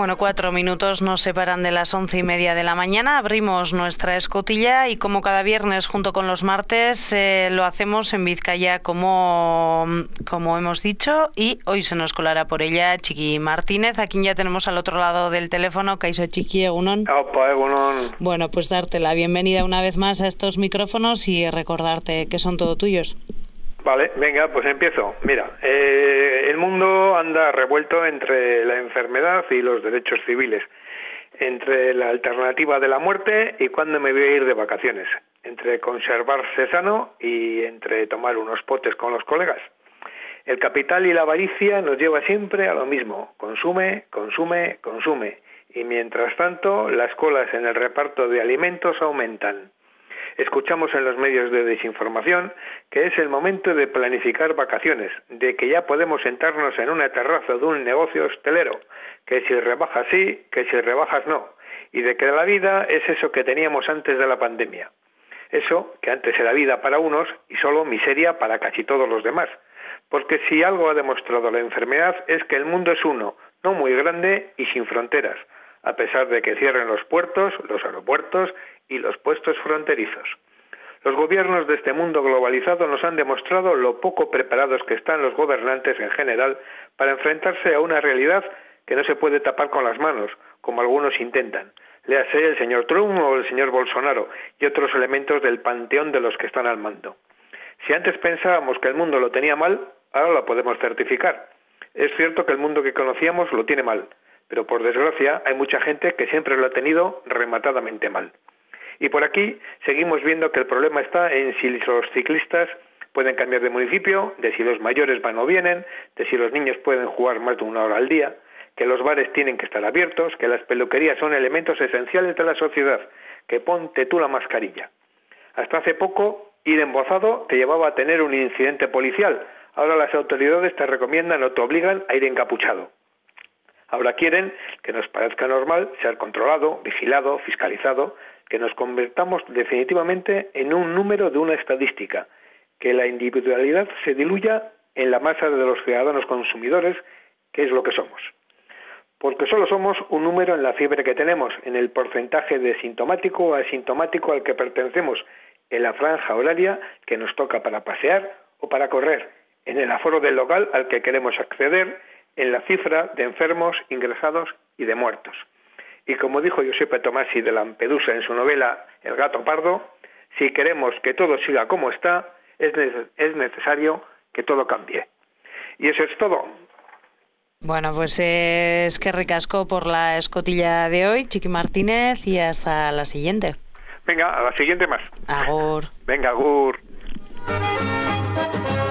Bueno, 4 minutos nos separan de las 11:30 de la mañana. Abrimos nuestra escotilla y como cada viernes junto con los martes lo hacemos en Vizcaya como hemos dicho, y hoy se nos colará por ella Chiqui Martínez, a quien ya tenemos al otro lado del teléfono. Kaixo Chiqui, egunon. Opa, egunon. Bueno, pues darte la bienvenida una vez más a estos micrófonos y recordarte que son todo tuyos. Vale, venga, pues empiezo. Mira, el mundo anda revuelto entre la enfermedad y los derechos civiles, entre la alternativa de la muerte y cuándo me voy a ir de vacaciones, entre conservarse sano y entre tomar unos potes con los colegas. El capital y la avaricia nos lleva siempre a lo mismo: consume, consume, consume. Y mientras tanto, las colas en el reparto de alimentos aumentan. Escuchamos en los medios de desinformación que es el momento de planificar vacaciones, de que ya podemos sentarnos en una terraza de un negocio hostelero, que si rebajas sí, que si rebajas no, y de que la vida es eso que teníamos antes de la pandemia. Eso que antes era vida para unos y solo miseria para casi todos los demás. Porque si algo ha demostrado la enfermedad es que el mundo es uno, no muy grande y sin fronteras, a pesar de que cierren los puertos, los aeropuertos y los puestos fronterizos. Los gobiernos de este mundo globalizado nos han demostrado lo poco preparados que están los gobernantes en general para enfrentarse a una realidad que no se puede tapar con las manos, como algunos intentan. Léase el señor Trump o el señor Bolsonaro y otros elementos del panteón de los que están al mando. Si antes pensábamos que el mundo lo tenía mal, ahora lo podemos certificar. Es cierto que el mundo que conocíamos lo tiene mal, pero por desgracia hay mucha gente que siempre lo ha tenido rematadamente mal. Y por aquí seguimos viendo que el problema está en si los ciclistas pueden cambiar de municipio, de si los mayores van o vienen, de si los niños pueden jugar más de 1 hora al día, que los bares tienen que estar abiertos, que las peluquerías son elementos esenciales de la sociedad, que ponte tú la mascarilla. Hasta hace poco, ir embozado te llevaba a tener un incidente policial. Ahora las autoridades te recomiendan o te obligan a ir encapuchado. Ahora quieren que nos parezca normal ser controlado, vigilado, fiscalizado, que nos convertamos definitivamente en un número de una estadística, que la individualidad se diluya en la masa de los ciudadanos consumidores, que es lo que somos. Porque solo somos un número en la fiebre que tenemos, en el porcentaje de sintomático o asintomático al que pertenecemos, en la franja horaria que nos toca para pasear o para correr, en el aforo del local al que queremos acceder, en la cifra de enfermos, ingresados y de muertos. Y como dijo Giuseppe Tomasi de Lampedusa en su novela El gato pardo, si queremos que todo siga como está, es necesario que todo cambie. Y eso es todo. Bueno, pues es que ricasco por la escotilla de hoy, Chiqui Martínez, y hasta la siguiente. Venga, a la siguiente más. Agur. Venga, agur.